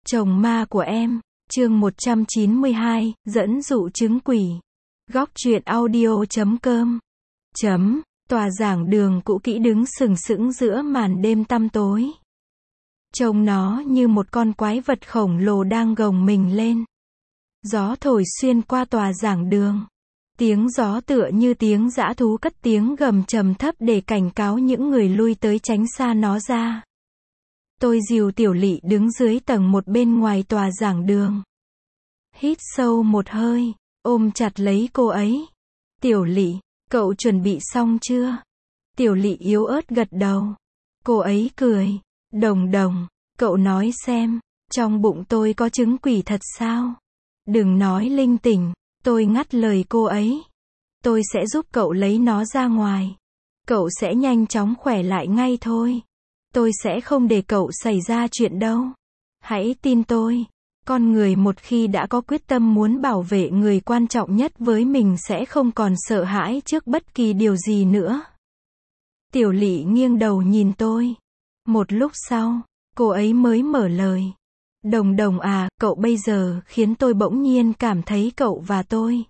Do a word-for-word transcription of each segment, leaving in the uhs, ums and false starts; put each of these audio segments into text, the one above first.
Chồng ma của em, chương một trăm chín mươi hai, dẫn dụ chứng quỷ. Góc truyện audio chấm com. Chấm, tòa giảng đường cũ kỹ đứng sừng sững giữa màn đêm tăm tối. Trông nó như một con quái vật khổng lồ đang gồng mình lên. Gió thổi xuyên qua tòa giảng đường. Tiếng gió tựa như tiếng dã thú cất tiếng gầm trầm thấp để cảnh cáo những người lui tới tránh xa nó ra. Tôi dìu Tiểu Lị đứng dưới tầng một bên ngoài tòa giảng đường. Hít sâu một hơi, ôm chặt lấy cô ấy. Tiểu Lị, cậu chuẩn bị xong chưa? Tiểu Lị yếu ớt gật đầu. Cô ấy cười. Đồng đồng, cậu nói xem, trong bụng tôi có trứng quỷ thật sao? Đừng nói linh tinh, tôi ngắt lời cô ấy. Tôi sẽ giúp cậu lấy nó ra ngoài. Cậu sẽ nhanh chóng khỏe lại ngay thôi. Tôi sẽ không để cậu xảy ra chuyện đâu. Hãy tin tôi. Con người một khi đã có quyết tâm muốn bảo vệ người quan trọng nhất với mình sẽ không còn sợ hãi trước bất kỳ điều gì nữa. Tiểu Lị nghiêng đầu nhìn tôi. Một lúc sau, cô ấy mới mở lời. Đồng đồng à, cậu bây giờ khiến tôi bỗng nhiên cảm thấy cậu và tôi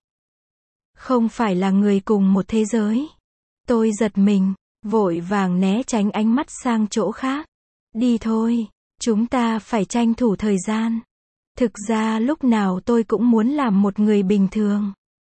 không phải là người cùng một thế giới. Tôi giật mình, vội vàng né tránh ánh mắt sang chỗ khác. Đi thôi, chúng ta phải tranh thủ thời gian. Thực ra lúc nào tôi cũng muốn làm một người bình thường.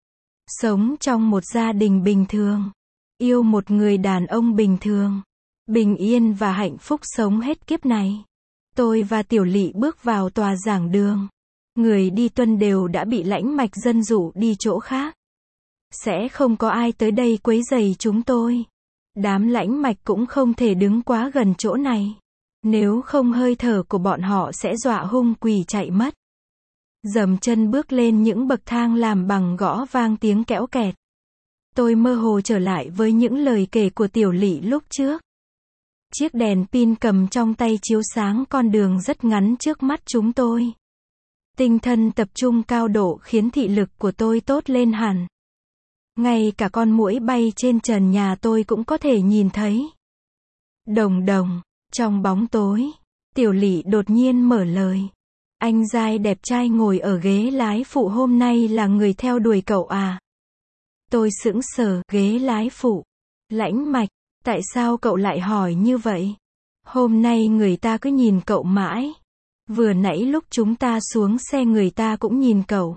Sống trong một gia đình bình thường. Yêu một người đàn ông bình thường. Bình yên và hạnh phúc sống hết kiếp này. Tôi và Tiểu Lị bước vào tòa giảng đường. Người đi tuần đều đã bị lãnh mạch dân dụ đi chỗ khác. Sẽ không có ai tới đây quấy rầy chúng tôi. Đám lãnh mạch cũng không thể đứng quá gần chỗ này. Nếu không hơi thở của bọn họ sẽ dọa hung quỷ chạy mất. Dầm chân bước lên những bậc thang làm bằng gõ vang tiếng kẽo kẹt. Tôi mơ hồ trở lại với những lời kể của Tiểu Lị lúc trước. Chiếc đèn pin cầm trong tay chiếu sáng con đường rất ngắn trước mắt chúng tôi. Tinh thần tập trung cao độ khiến thị lực của tôi tốt lên hẳn. Ngay cả con muỗi bay trên trần nhà tôi cũng có thể nhìn thấy. Đồng đồng, trong bóng tối, Tiểu Lị đột nhiên mở lời. Anh giai đẹp trai ngồi ở ghế lái phụ hôm nay là người theo đuổi cậu à? Tôi sững sờ, ghế lái phụ. Lãnh mạch, tại sao cậu lại hỏi như vậy? Hôm nay người ta cứ nhìn cậu mãi. Vừa nãy lúc chúng ta xuống xe người ta cũng nhìn cậu.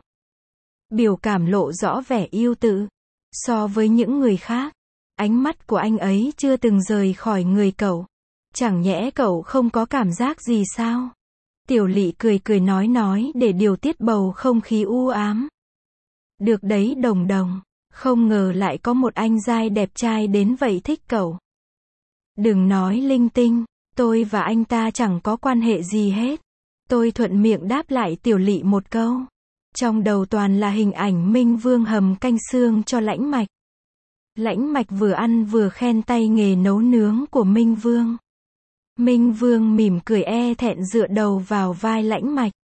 Biểu cảm lộ rõ vẻ yêu tự. So với những người khác, ánh mắt của anh ấy chưa từng rời khỏi người cậu. Chẳng nhẽ cậu không có cảm giác gì sao? Tiểu Lị cười cười nói nói để điều tiết bầu không khí u ám. Được đấy đồng đồng, không ngờ lại có một anh giai đẹp trai đến vậy thích cậu. Đừng nói linh tinh, tôi và anh ta chẳng có quan hệ gì hết. Tôi thuận miệng đáp lại Tiểu Lị một câu. Trong đầu toàn là hình ảnh Minh Vương hầm canh xương cho lãnh mạch. Lãnh mạch vừa ăn vừa khen tay nghề nấu nướng của Minh Vương. Minh Vương mỉm cười e thẹn dựa đầu vào vai lãnh mạch.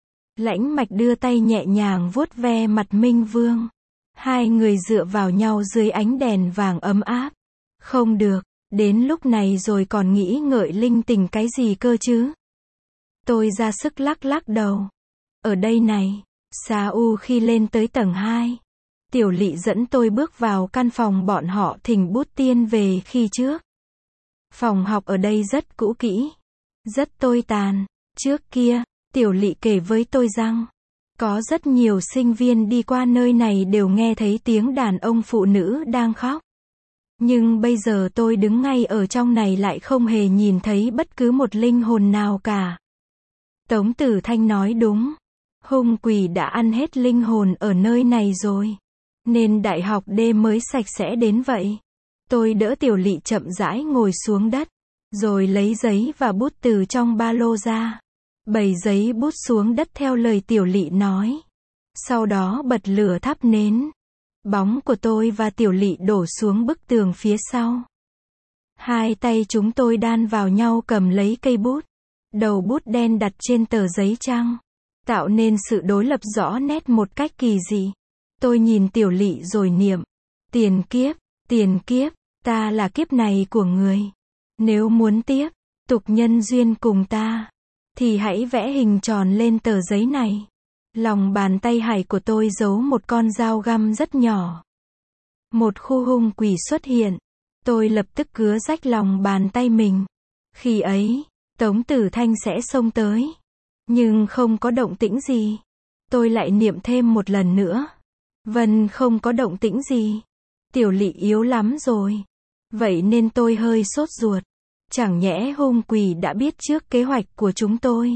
Lãnh mạch đưa tay nhẹ nhàng vuốt ve mặt Minh Vương. Hai người dựa vào nhau dưới ánh đèn vàng ấm áp. Không được, đến lúc này rồi còn nghĩ ngợi linh tình cái gì cơ chứ? Tôi ra sức lắc lắc đầu. Ở đây này. Sa u khi lên tới tầng hai. Tiểu Lị dẫn tôi bước vào căn phòng bọn họ thỉnh bút tiên về khi trước. Phòng học ở đây rất cũ kỹ. Rất tồi tàn. Trước kia, Tiểu Lị kể với tôi rằng, có rất nhiều sinh viên đi qua nơi này đều nghe thấy tiếng đàn ông phụ nữ đang khóc. Nhưng bây giờ tôi đứng ngay ở trong này lại không hề nhìn thấy bất cứ một linh hồn nào cả. Tống Tử Thanh nói đúng. Hung quỷ đã ăn hết linh hồn ở nơi này rồi. Nên đại học D mới sạch sẽ đến vậy. Tôi đỡ Tiểu Lị chậm rãi ngồi xuống đất. Rồi lấy giấy và bút từ trong ba lô ra. Bày giấy bút xuống đất theo lời Tiểu Lị nói. Sau đó bật lửa thắp nến. Bóng của tôi và Tiểu Lị đổ xuống bức tường phía sau. Hai tay chúng tôi đan vào nhau cầm lấy cây bút. Đầu bút đen đặt trên tờ giấy trắng. Tạo nên sự đối lập rõ nét một cách kỳ dị. Tôi nhìn Tiểu Lị rồi niệm. Tiền kiếp, tiền kiếp, ta là kiếp này của người. Nếu muốn tiếp tục nhân duyên cùng ta, thì hãy vẽ hình tròn lên tờ giấy này. Lòng bàn tay hải của tôi giấu một con dao găm rất nhỏ. Một khu hung quỷ xuất hiện. Tôi lập tức cứa rách lòng bàn tay mình. Khi ấy, Tống Tử Thanh sẽ xông tới. Nhưng không có động tĩnh gì. Tôi lại niệm thêm một lần nữa. Vân không có động tĩnh gì. Tiểu Lị yếu lắm rồi. Vậy nên tôi hơi sốt ruột. Chẳng nhẽ hung quỷ đã biết trước kế hoạch của chúng tôi.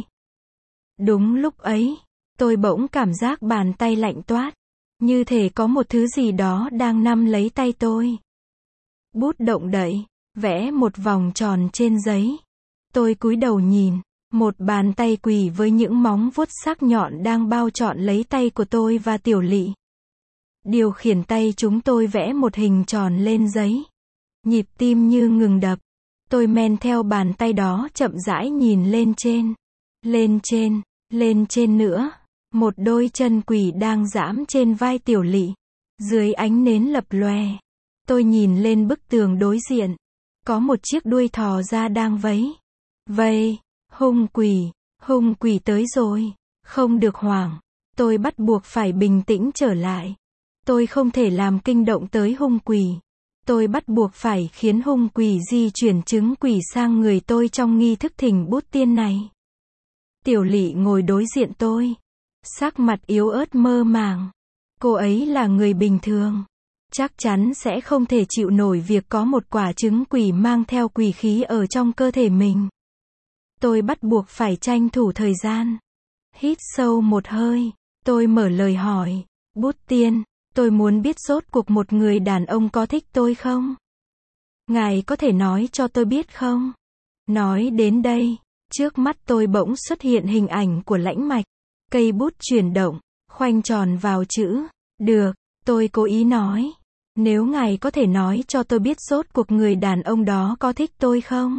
Đúng lúc ấy, tôi bỗng cảm giác bàn tay lạnh toát. Như thể có một thứ gì đó đang nắm lấy tay tôi. Bút động đậy, vẽ một vòng tròn trên giấy. Tôi cúi đầu nhìn, một bàn tay quỷ với những móng vuốt sắc nhọn đang bao trọn lấy tay của tôi và Tiểu Lị. Điều khiển tay chúng tôi vẽ một hình tròn lên giấy. Nhịp tim như ngừng đập. Tôi men theo bàn tay đó chậm rãi nhìn lên trên. Lên trên, lên trên nữa. Một đôi chân quỷ đang giãm trên vai Tiểu Lị. Dưới ánh nến lập lòe. Tôi nhìn lên bức tường đối diện. Có một chiếc đuôi thò ra đang vẫy. Vây, hung quỷ, hung quỷ tới rồi. Không được hoảng. Tôi bắt buộc phải bình tĩnh trở lại. Tôi không thể làm kinh động tới hung quỷ. Tôi bắt buộc phải khiến hung quỷ di chuyển trứng quỷ sang người tôi trong nghi thức thỉnh bút tiên này. Tiểu Lị ngồi đối diện tôi. Sắc mặt yếu ớt mơ màng. Cô ấy là người bình thường. Chắc chắn sẽ không thể chịu nổi việc có một quả trứng quỷ mang theo quỷ khí ở trong cơ thể mình. Tôi bắt buộc phải tranh thủ thời gian. Hít sâu một hơi. Tôi mở lời hỏi. Bút tiên, tôi muốn biết rốt cuộc một người đàn ông có thích tôi không? Ngài có thể nói cho tôi biết không? Nói đến đây, trước mắt tôi bỗng xuất hiện hình ảnh của Lãnh Mạch. Cây bút chuyển động, khoanh tròn vào chữ. Được, tôi cố ý nói. Nếu ngài có thể nói cho tôi biết rốt cuộc người đàn ông đó có thích tôi không?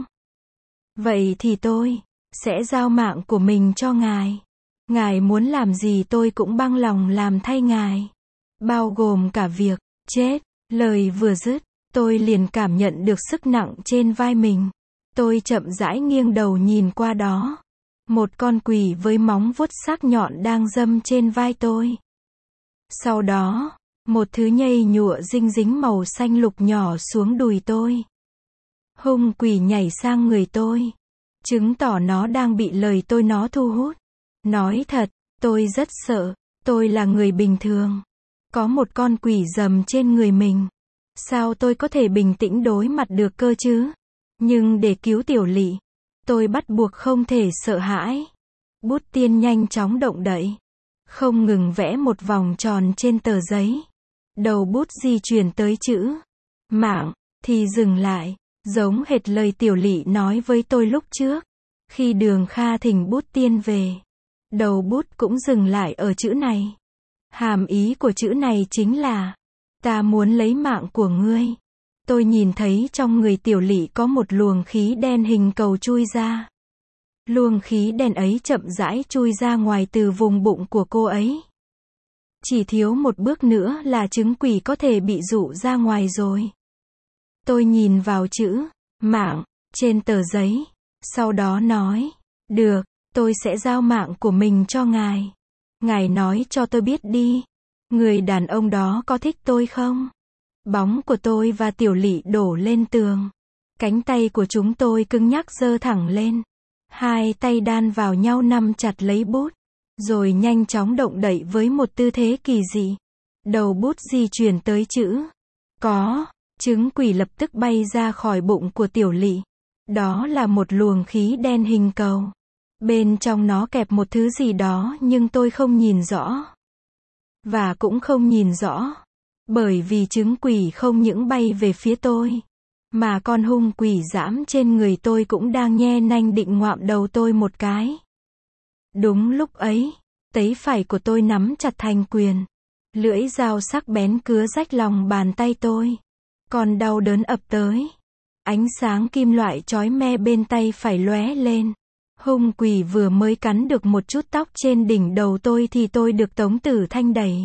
Vậy thì tôi sẽ giao mạng của mình cho ngài. Ngài muốn làm gì tôi cũng bằng lòng làm thay ngài. Bao gồm cả việc chết. Lời vừa dứt, tôi liền cảm nhận được sức nặng trên vai mình. Tôi chậm rãi nghiêng đầu nhìn qua đó. Một con quỷ với móng vuốt sắc nhọn đang giâm trên vai tôi. Sau đó, một thứ nhây nhụa dinh dính màu xanh lục nhỏ xuống đùi tôi. Hung quỷ nhảy sang người tôi, chứng tỏ nó đang bị lời tôi nó thu hút. Nói thật, tôi rất sợ. Tôi là người bình thường. Có một con quỷ giầm trên người mình. Sao tôi có thể bình tĩnh đối mặt được cơ chứ? Nhưng để cứu Tiểu Lị, tôi bắt buộc không thể sợ hãi. Bút tiên nhanh chóng động đậy. Không ngừng vẽ một vòng tròn trên tờ giấy. Đầu bút di chuyển tới chữ mạng, thì dừng lại. Giống hệt lời Tiểu Lị nói với tôi lúc trước. Khi Đường Kha thỉnh bút tiên về, đầu bút cũng dừng lại ở chữ này. Hàm ý của chữ này chính là, ta muốn lấy mạng của ngươi. Tôi nhìn thấy trong người Tiểu Lị có một luồng khí đen hình cầu chui ra. Luồng khí đen ấy chậm rãi chui ra ngoài từ vùng bụng của cô ấy. Chỉ thiếu một bước nữa là trứng quỷ có thể bị dụ ra ngoài rồi. Tôi nhìn vào chữ mạng trên tờ giấy, sau đó nói, được, tôi sẽ giao mạng của mình cho ngài. Ngài nói cho tôi biết đi, người đàn ông đó có thích tôi không? Bóng của tôi và Tiểu Lị đổ lên tường. Cánh tay của chúng tôi cứng nhắc giơ thẳng lên. Hai tay đan vào nhau nắm chặt lấy bút, rồi nhanh chóng động đậy với một tư thế kỳ dị. Đầu bút di chuyển tới chữ có, trứng quỷ lập tức bay ra khỏi bụng của Tiểu Lị. Đó là một luồng khí đen hình cầu. Bên trong nó kẹp một thứ gì đó nhưng tôi không nhìn rõ. Và cũng không nhìn rõ. Bởi vì trứng quỷ không những bay về phía tôi, mà con hung quỷ giãm trên người tôi cũng đang nhe nanh định ngoạm đầu tôi một cái. Đúng lúc ấy, tay phải của tôi nắm chặt thành quyền. Lưỡi dao sắc bén cứa rách lòng bàn tay tôi. Còn đau đớn ập tới. Ánh sáng kim loại chói me bên tay phải lóe lên. Hung quỷ vừa mới cắn được một chút tóc trên đỉnh đầu tôi thì tôi được Tống Tử Thanh đẩy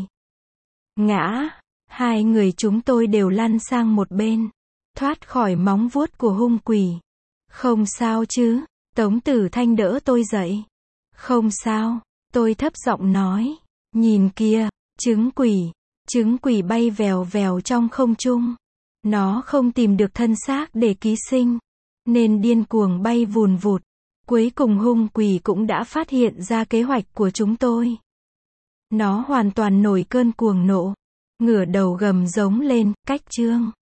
ngã. Hai người chúng tôi đều lăn sang một bên, thoát khỏi móng vuốt của hung quỷ. Không sao chứ? Tống Tử Thanh đỡ tôi dậy. Không sao, tôi thấp giọng nói. Nhìn kia, trứng quỷ. Trứng quỷ bay vèo vèo trong không trung. Nó không tìm được thân xác để ký sinh, nên điên cuồng bay vùn vụt. Cuối cùng hung quỷ cũng đã phát hiện ra kế hoạch của chúng tôi. Nó hoàn toàn nổi cơn cuồng nộ, ngửa đầu gầm giống lên, cách trương.